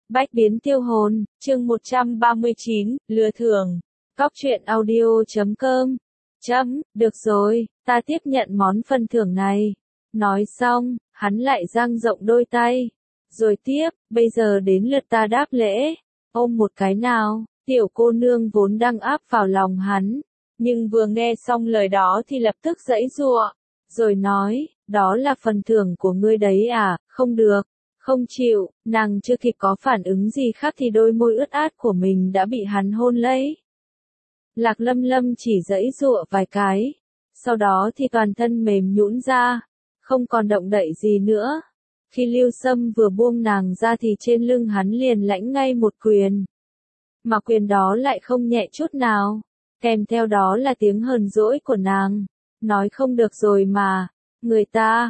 Bách biến tiêu hồn, chương 139, lừa thưởng. Cóc truyện audio.com. Được rồi, ta tiếp nhận món phần thưởng này. Nói xong, hắn lại dang rộng đôi tay. Rồi tiếp, bây giờ đến lượt ta đáp lễ. Ôm một cái nào, tiểu cô nương vốn đang áp vào lòng hắn. Nhưng vừa nghe xong lời đó thì lập tức giãy giụa. Rồi nói, đó là phần thưởng của ngươi đấy à, không được. Không chịu, nàng chưa kịp có phản ứng gì khác thì đôi môi ướt át của mình đã bị hắn hôn lấy. Lạc Lâm Lâm chỉ giãy giụa vài cái, sau đó thì toàn thân mềm nhũn ra, không còn động đậy gì nữa. Khi Lưu Sâm vừa buông nàng ra thì trên lưng hắn liền lãnh ngay một quyền. Mà quyền đó lại không nhẹ chút nào, kèm theo đó là tiếng hờn dỗi của nàng. Nói không được rồi mà, người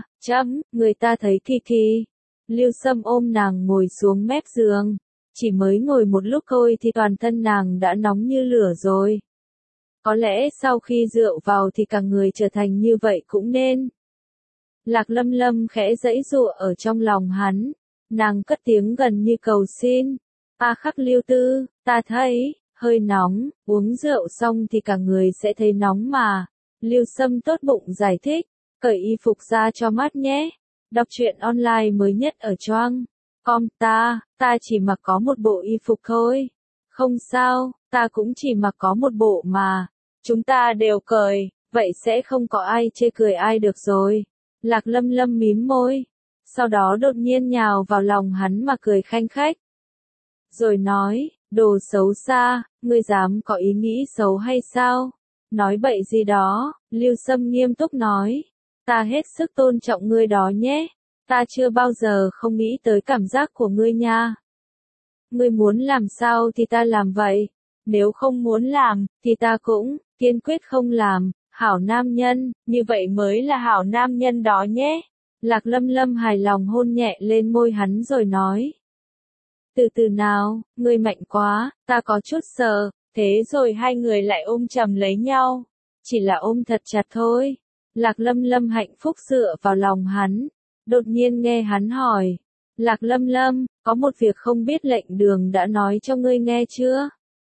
ta thấy kỳ kỳ. Lưu Sâm ôm nàng ngồi xuống mép giường, chỉ mới ngồi một lúc thôi thì toàn thân nàng đã nóng như lửa rồi. Có lẽ sau khi rượu vào thì cả người trở thành như vậy cũng nên. Lạc Lâm Lâm khẽ giãy giụa ở trong lòng hắn, nàng cất tiếng gần như cầu xin. A Khắc Lưu Tư, ta thấy, hơi nóng, uống rượu xong thì cả người sẽ thấy nóng mà. Lưu Sâm tốt bụng giải thích, cởi y phục ra cho mát nhé. Đọc truyện online mới nhất ở Choang.com. Ta chỉ mặc có một bộ y phục thôi. Không sao, ta cũng chỉ mặc có một bộ mà. Chúng ta đều cởi, vậy sẽ không có ai chê cười ai được rồi. Lạc Lâm Lâm mím môi, sau đó đột nhiên nhào vào lòng hắn mà cười khanh khách. Rồi nói, đồ xấu xa, ngươi dám có ý nghĩ xấu hay sao? Nói bậy gì đó, Lưu Sâm nghiêm túc nói. Ta hết sức tôn trọng ngươi đó nhé. Ta chưa bao giờ không nghĩ tới cảm giác của ngươi nha. Ngươi muốn làm sao thì ta làm vậy. Nếu không muốn làm, thì ta cũng kiên quyết không làm. Hảo nam nhân, như vậy mới là hảo nam nhân đó nhé. Lạc Lâm Lâm hài lòng hôn nhẹ lên môi hắn rồi nói. Từ từ nào, ngươi mạnh quá, ta có chút sợ. Thế rồi hai người lại ôm chầm lấy nhau. Chỉ là ôm thật chặt thôi. Lạc Lâm Lâm hạnh phúc dựa vào lòng hắn. Đột nhiên nghe hắn hỏi. Lạc Lâm Lâm, có một việc không biết lệnh đường đã nói cho ngươi nghe chưa?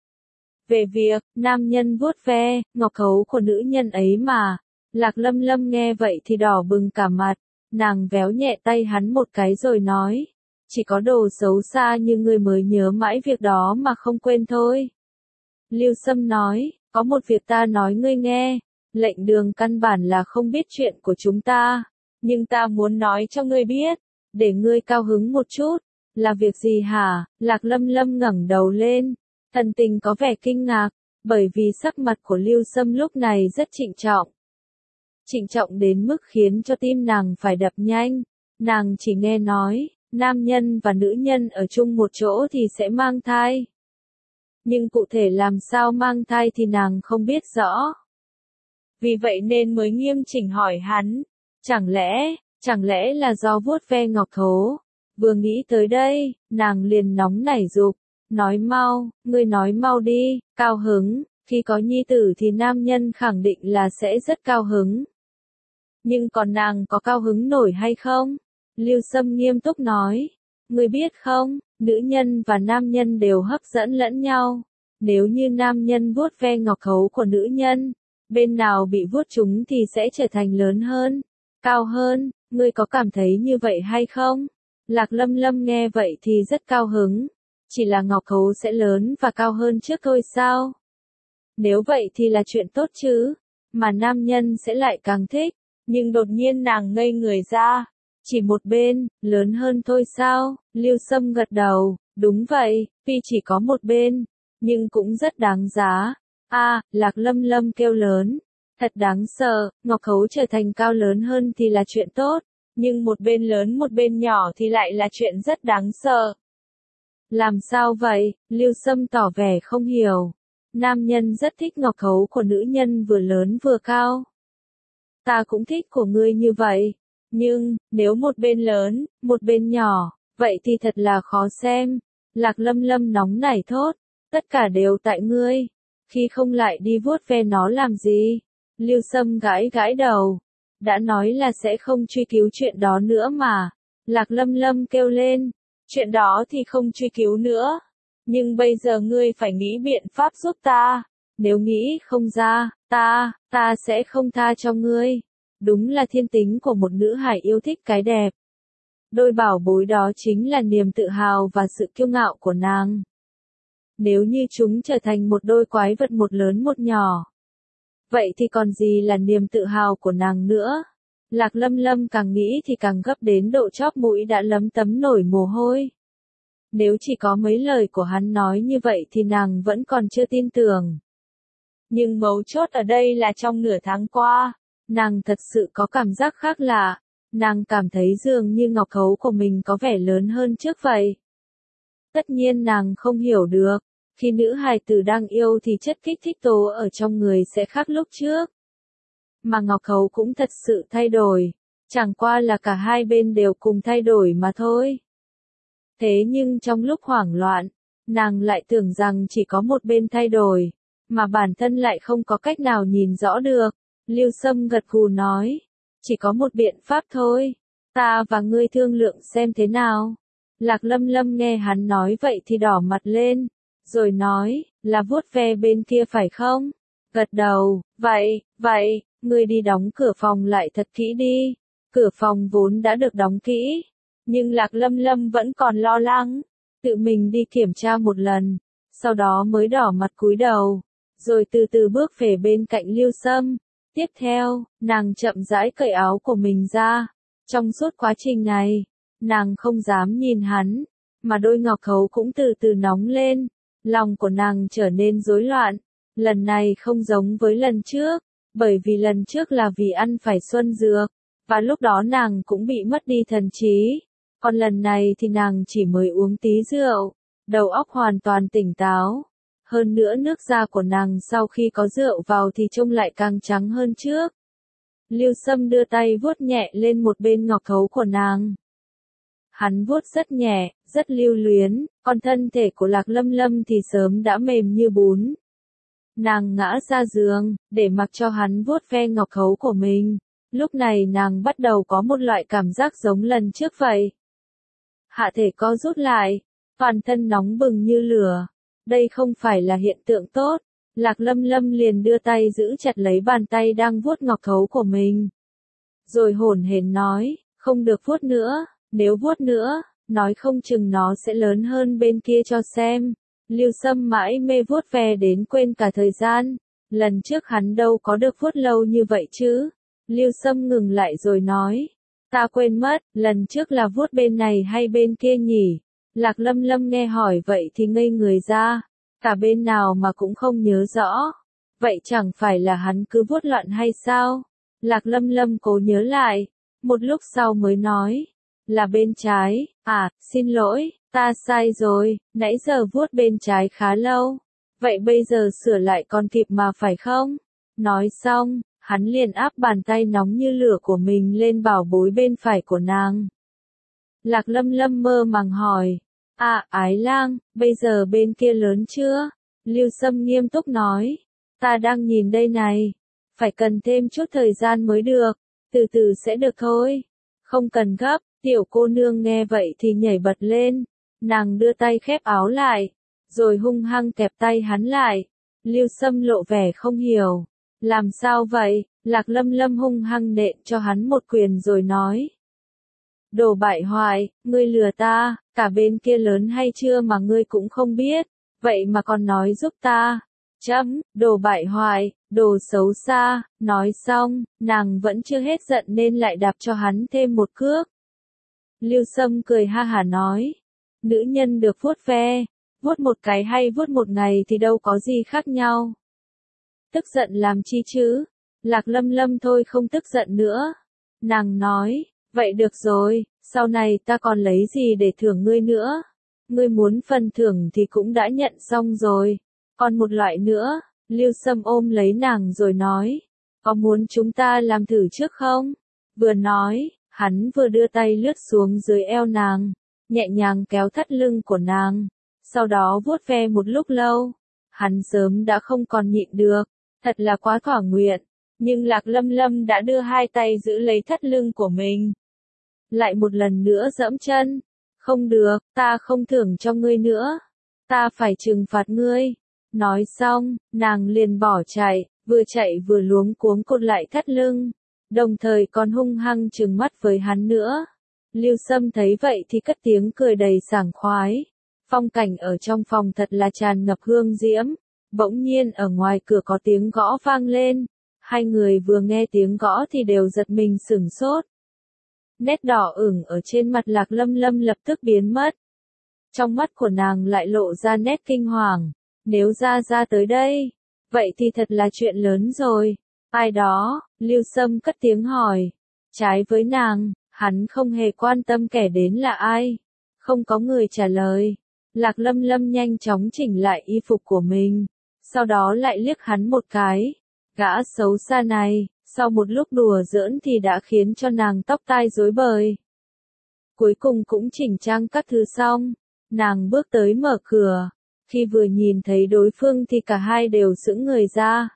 Về việc, nam nhân vuốt ve, ngọc khấu của nữ nhân ấy mà. Lạc Lâm Lâm nghe vậy thì đỏ bừng cả mặt. Nàng véo nhẹ tay hắn một cái rồi nói. Chỉ có đồ xấu xa như ngươi mới nhớ mãi việc đó mà không quên thôi. Lưu Sâm nói, có một việc ta nói ngươi nghe. Lệnh đường căn bản là không biết chuyện của chúng ta, nhưng ta muốn nói cho ngươi biết, để ngươi cao hứng một chút. Là việc gì hả? Lạc Lâm Lâm ngẩng đầu lên, thần tình có vẻ kinh ngạc, bởi vì sắc mặt của Lưu Sâm lúc này rất trịnh trọng. Trịnh trọng đến mức khiến cho tim nàng phải đập nhanh. Nàng chỉ nghe nói, nam nhân và nữ nhân ở chung một chỗ thì sẽ mang thai. Nhưng cụ thể làm sao mang thai thì nàng không biết rõ. Vì vậy nên mới nghiêm chỉnh hỏi hắn, chẳng lẽ là do vuốt ve ngọc thố. Vừa nghĩ tới đây, nàng liền nóng nảy giục, nói mau, ngươi nói mau đi, cao hứng, khi có nhi tử thì nam nhân khẳng định là sẽ rất cao hứng. Nhưng còn nàng có cao hứng nổi hay không? Lưu Sâm nghiêm túc nói, ngươi biết không, nữ nhân và nam nhân đều hấp dẫn lẫn nhau. Nếu như nam nhân vuốt ve ngọc khấu của nữ nhân, bên nào bị vuốt chúng thì sẽ trở thành lớn hơn, cao hơn, ngươi có cảm thấy như vậy hay không? Lạc Lâm Lâm nghe vậy thì rất cao hứng, chỉ là ngọc khấu sẽ lớn và cao hơn trước thôi sao? Nếu vậy thì là chuyện tốt chứ, mà nam nhân sẽ lại càng thích, nhưng đột nhiên nàng ngây người ra, chỉ một bên, lớn hơn thôi sao? Lưu Sâm gật đầu, đúng vậy, tuy chỉ có một bên, nhưng cũng rất đáng giá. Lạc Lâm Lâm kêu lớn. Thật đáng sợ, ngọc khấu trở thành cao lớn hơn thì là chuyện tốt, nhưng một bên lớn một bên nhỏ thì lại là chuyện rất đáng sợ. Làm sao vậy? Lưu Sâm tỏ vẻ không hiểu. Nam nhân rất thích ngọc khấu của nữ nhân vừa lớn vừa cao. Ta cũng thích của ngươi như vậy. Nhưng, nếu một bên lớn, một bên nhỏ, vậy thì thật là khó xem. Lạc Lâm Lâm nóng nảy thốt. Tất cả đều tại ngươi. Khi không lại đi vuốt ve nó làm gì? Lưu Sâm gãi gãi đầu. Đã nói là sẽ không truy cứu chuyện đó nữa mà. Lạc Lâm Lâm kêu lên. Chuyện đó thì không truy cứu nữa. Nhưng bây giờ ngươi phải nghĩ biện pháp giúp ta. Nếu nghĩ không ra, ta sẽ không tha cho ngươi. Đúng là thiên tính của một nữ hải yêu thích cái đẹp. Đôi bảo bối đó chính là niềm tự hào và sự kiêu ngạo của nàng. Nếu như chúng trở thành một đôi quái vật một lớn một nhỏ, vậy thì còn gì là niềm tự hào của nàng nữa. Lạc Lâm Lâm càng nghĩ thì càng gấp đến độ chóp mũi đã lấm tấm nổi mồ hôi. Nếu chỉ có mấy lời của hắn nói như vậy thì nàng vẫn còn chưa tin tưởng. Nhưng mấu chốt ở đây là trong nửa tháng qua, nàng thật sự có cảm giác khác lạ. Nàng cảm thấy dường như ngọc khấu của mình có vẻ lớn hơn trước vậy. Tất nhiên nàng không hiểu được, khi nữ hài tử đang yêu thì chất kích thích tố ở trong người sẽ khác lúc trước. Mà ngọc khấu cũng thật sự thay đổi, chẳng qua là cả hai bên đều cùng thay đổi mà thôi. Thế nhưng trong lúc hoảng loạn, nàng lại tưởng rằng chỉ có một bên thay đổi, mà bản thân lại không có cách nào nhìn rõ được. Lưu Sâm gật gù nói, chỉ có một biện pháp thôi, ta và ngươi thương lượng xem thế nào. Lạc Lâm Lâm nghe hắn nói vậy thì đỏ mặt lên, rồi nói, là vuốt ve bên kia phải không? Gật đầu, vậy, ngươi đi đóng cửa phòng lại thật kỹ đi. Cửa phòng vốn đã được đóng kỹ, nhưng Lạc Lâm Lâm vẫn còn lo lắng, tự mình đi kiểm tra một lần, sau đó mới đỏ mặt cúi đầu, rồi từ từ bước về bên cạnh Lưu Sâm. Tiếp theo, nàng chậm rãi cởi áo của mình ra. Trong suốt quá trình này, nàng không dám nhìn hắn, mà đôi ngọc khấu cũng từ từ nóng lên. Lòng của nàng trở nên rối loạn. Lần này không giống với lần trước, bởi vì lần trước là vì ăn phải xuân dược, và lúc đó nàng cũng bị mất đi thần trí. Còn lần này thì nàng chỉ mới uống tí rượu, đầu óc hoàn toàn tỉnh táo. Hơn nữa nước da của nàng sau khi có rượu vào thì trông lại càng trắng hơn trước. Lưu Sâm đưa tay vuốt nhẹ lên một bên ngọc khấu của nàng. Hắn vuốt rất nhẹ, rất lưu luyến, còn thân thể của Lạc Lâm Lâm thì sớm đã mềm như bún. Nàng ngã ra giường, để mặc cho hắn vuốt ve ngọc khấu của mình. Lúc này nàng bắt đầu có một loại cảm giác giống lần trước vậy. Hạ thể co rút lại, toàn thân nóng bừng như lửa. Đây không phải là hiện tượng tốt. Lạc Lâm Lâm liền đưa tay giữ chặt lấy bàn tay đang vuốt ngọc khấu của mình. Rồi hổn hển nói, không được vuốt nữa, nếu vuốt nữa, nói không chừng nó sẽ lớn hơn bên kia cho xem. Lưu Sâm mãi mê vuốt ve đến quên cả thời gian. Lần trước hắn đâu có được vuốt lâu như vậy chứ. Lưu Sâm ngừng lại rồi nói, ta quên mất, lần trước là vuốt bên này hay bên kia nhỉ? Lạc Lâm Lâm nghe hỏi vậy thì ngây người ra, cả bên nào mà cũng không nhớ rõ. Vậy chẳng phải là hắn cứ vuốt loạn hay sao? Lạc Lâm Lâm cố nhớ lại, một lúc sau mới nói, là bên trái. À, xin lỗi, ta sai rồi, nãy giờ vuốt bên trái khá lâu. Vậy bây giờ sửa lại còn kịp mà phải không? Nói xong, hắn liền áp bàn tay nóng như lửa của mình lên bảo bối bên phải của nàng. Lạc Lâm Lâm mơ màng hỏi, Ái Lang, bây giờ bên kia lớn chưa? Lưu Sâm nghiêm túc nói, ta đang nhìn đây này, phải cần thêm chút thời gian mới được, từ từ sẽ được thôi. Không cần gấp. Tiểu cô nương nghe vậy thì nhảy bật lên, nàng đưa tay khép áo lại, rồi hung hăng kẹp tay hắn lại. Lưu Sâm lộ vẻ không hiểu, làm sao vậy? Lạc Lâm Lâm hung hăng nện cho hắn một quyền rồi nói, đồ bại hoại, ngươi lừa ta, cả bên kia lớn hay chưa mà ngươi cũng không biết, vậy mà còn nói giúp ta. Đồ bại hoại, đồ xấu xa. Nói xong, nàng vẫn chưa hết giận nên lại đạp cho hắn thêm một cước. Lưu Sâm cười ha hả nói, nữ nhân được vuốt ve, vuốt một cái hay vuốt một ngày thì đâu có gì khác nhau. Tức giận làm chi chứ? Lạc Lâm Lâm thôi không tức giận nữa. Nàng nói, vậy được rồi, sau này ta còn lấy gì để thưởng ngươi nữa? Ngươi muốn phần thưởng thì cũng đã nhận xong rồi. Còn một loại nữa. Lưu Sâm ôm lấy nàng rồi nói, có muốn chúng ta làm thử trước không? Vừa nói, hắn vừa đưa tay lướt xuống dưới eo nàng, nhẹ nhàng kéo thắt lưng của nàng, sau đó vuốt ve một lúc lâu. Hắn sớm đã không còn nhịn được, thật là quá thỏa nguyện, nhưng Lạc Lâm Lâm đã đưa hai tay giữ lấy thắt lưng của mình. Lại một lần nữa giẫm chân, Không được, ta không thưởng cho ngươi nữa. Ta phải trừng phạt ngươi. Nói xong, nàng liền bỏ chạy, vừa chạy vừa luống cuống cột lại thắt lưng. Đồng thời còn hung hăng trừng mắt với hắn nữa. Lưu Sâm thấy vậy thì cất tiếng cười đầy sảng khoái. Phong cảnh ở trong phòng thật là tràn ngập hương diễm. Bỗng nhiên ở ngoài cửa có tiếng gõ vang lên. Hai người vừa nghe tiếng gõ thì đều giật mình sửng sốt. Nét đỏ ửng ở trên mặt Lạc Lâm Lâm lập tức biến mất. Trong mắt của nàng lại lộ ra nét kinh hoàng. Nếu Gia Gia tới đây, vậy thì thật là chuyện lớn rồi. Ai đó? Lưu Sâm cất tiếng hỏi. Trái với nàng, hắn không hề quan tâm kẻ đến là ai. Không có người trả lời. Lạc Lâm Lâm nhanh chóng chỉnh lại y phục của mình. Sau đó lại liếc hắn một cái. Gã xấu xa này, sau một lúc đùa giỡn thì đã khiến cho nàng tóc tai rối bời. Cuối cùng cũng chỉnh trang các thứ xong. Nàng bước tới mở cửa. Khi vừa nhìn thấy đối phương thì cả hai đều sững người ra.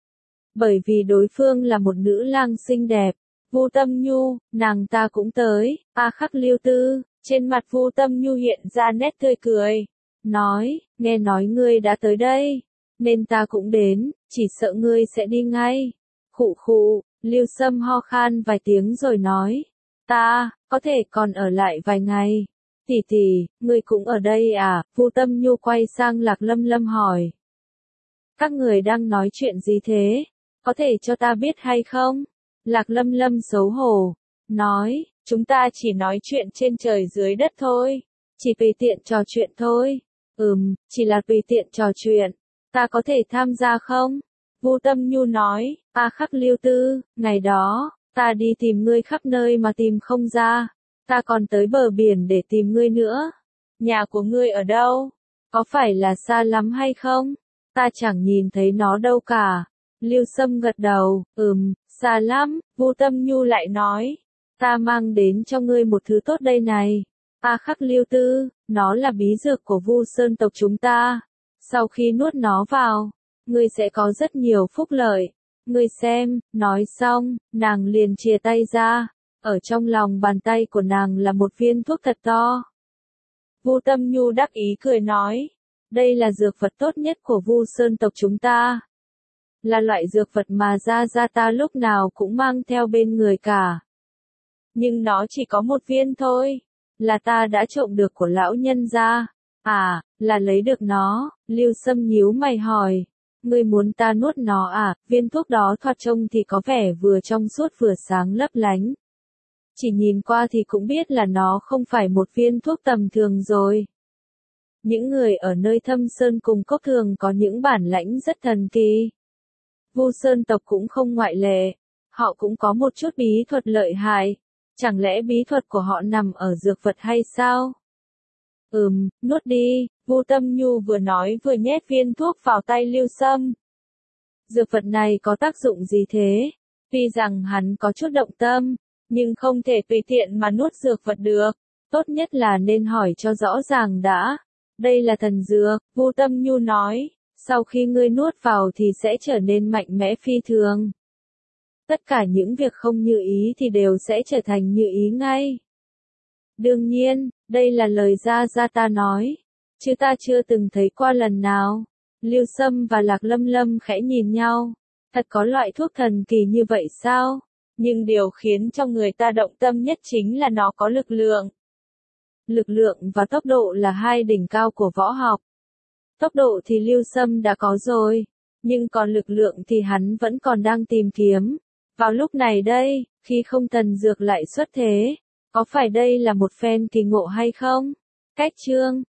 Bởi vì đối phương là một nữ lang xinh đẹp. Vu Tâm Nhu, nàng ta cũng tới. A Khắc Lưu Tư, trên mặt Vu Tâm Nhu hiện ra nét tươi cười. Nói, nghe nói ngươi đã tới đây. Nên ta cũng đến, chỉ sợ ngươi sẽ đi ngay. Khụ khụ, Lưu Sâm ho khan vài tiếng rồi nói. Ta, có thể còn ở lại vài ngày. Tỷ tỷ, ngươi cũng ở đây à? Vu Tâm Nhu quay sang Lạc Lâm Lâm hỏi. Các người đang nói chuyện gì thế? Có thể cho ta biết hay không? Lạc Lâm Lâm xấu hổ. Nói, chúng ta chỉ nói chuyện trên trời dưới đất thôi. Chỉ tùy tiện trò chuyện thôi. Chỉ là tùy tiện trò chuyện. Ta có thể tham gia không? Vu Tâm Nhu nói, A Khắc Lưu Tư, ngày đó, ta đi tìm ngươi khắp nơi mà tìm không ra. Ta còn tới bờ biển để tìm ngươi nữa. Nhà của ngươi ở đâu? Có phải là xa lắm hay không? Ta chẳng nhìn thấy nó đâu cả. Lưu Sâm gật đầu, xa lắm. Vu Tâm Nhu lại nói, ta mang đến cho ngươi một thứ tốt đây này. A Khắc Lưu Tư, nó là bí dược của Vu Sơn tộc chúng ta. Sau khi nuốt nó vào, ngươi sẽ có rất nhiều phúc lợi. Ngươi xem, nói xong, nàng liền chìa tay ra. Ở trong lòng bàn tay của nàng là một viên thuốc thật to. Vu Tâm Nhu đắc ý cười nói, đây là dược vật tốt nhất của Vu Sơn tộc chúng ta. Là loại dược vật mà Gia Gia ta lúc nào cũng mang theo bên người cả. Nhưng nó chỉ có một viên thôi. Là ta đã trộm được của lão nhân gia. À, là lấy được nó. Lưu Sâm nhíu mày hỏi. Ngươi muốn ta nuốt nó à? Viên thuốc đó thoạt trông thì có vẻ vừa trong suốt vừa sáng lấp lánh. Chỉ nhìn qua thì cũng biết là nó không phải một viên thuốc tầm thường rồi. Những người ở nơi Thâm Sơn cùng Cốc thường có những bản lãnh rất thần kỳ. Vu Sơn tộc cũng không ngoại lệ. Họ cũng có một chút bí thuật lợi hại. Chẳng lẽ bí thuật của họ nằm ở dược vật hay sao? Nuốt đi. Vu Tâm Nhu vừa nói vừa nhét viên thuốc vào tay Lưu Sâm. Dược vật này có tác dụng gì thế? Tuy rằng hắn có chút động tâm, nhưng không thể tùy tiện mà nuốt dược vật được. Tốt nhất là nên hỏi cho rõ ràng đã. Đây là thần dược, Vu Tâm Nhu nói. Sau khi ngươi nuốt vào thì sẽ trở nên mạnh mẽ phi thường. Tất cả những việc không như ý thì đều sẽ trở thành như ý ngay. Đương nhiên, đây là lời Gia Gia ta nói. Chứ ta chưa từng thấy qua lần nào. Lưu Sâm và Lạc Lâm Lâm khẽ nhìn nhau. Thật có loại thuốc thần kỳ như vậy sao? Nhưng điều khiến cho người ta động tâm nhất chính là nó có lực lượng. Lực lượng và tốc độ là hai đỉnh cao của võ học. Tốc độ thì Lưu Sâm đã có rồi, nhưng còn lực lượng thì hắn vẫn còn đang tìm kiếm. Vào lúc này đây, khi không thần dược lại xuất thế, có phải đây là một phen kỳ ngộ hay không? Cách chương